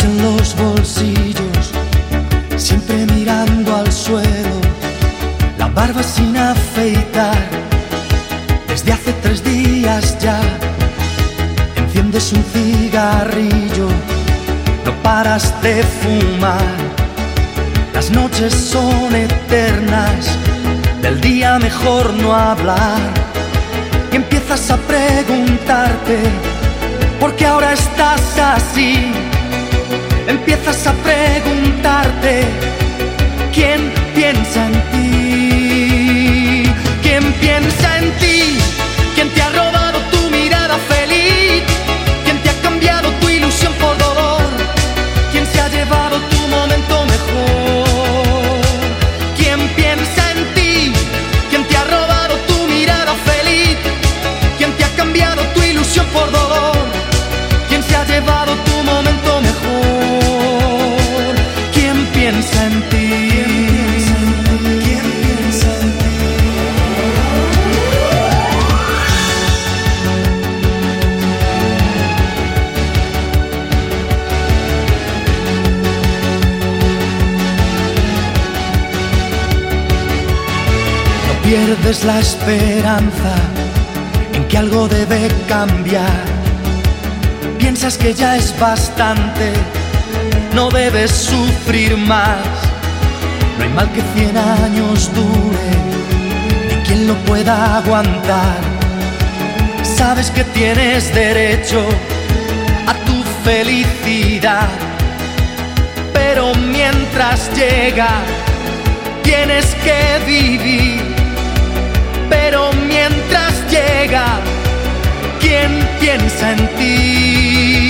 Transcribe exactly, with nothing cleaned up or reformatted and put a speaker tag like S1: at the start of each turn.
S1: en los bolsillos, siempre mirando al suelo, la barba sin afeitar. Desde hace tres días ya enciendes un cigarrillo, no paras de fumar. Las noches son eternas, del día mejor no hablar. Y empiezas a preguntarte ¿por qué ahora estás así? Empiezas a preguntarte ¿quién piensa en ti? ¿Quién piensa en ti? ¿Quién te ha robado tu mirada feliz? ¿Quién te ha cambiado tu ilusión por dolor? ¿Quién se ha llevado tu momento mejor? ¿Quién piensa en ti? ¿Quién te ha robado tu mirada feliz? ¿Quién te ha cambiado tu ilusión por dolor? ¿Quién se ha llevado tu momento mejor? ¿Quién piensa en ti? ¿Quién piensa en ti? No pierdes la esperanza en que algo debe cambiar. Piensas que ya es bastante, no debes sufrir más. No hay mal que cien años dure, ni quien lo pueda aguantar. Sabes que tienes derecho a tu felicidad, pero mientras llega tienes que vivir. Pero mientras llega, ¿quién piensa en ti?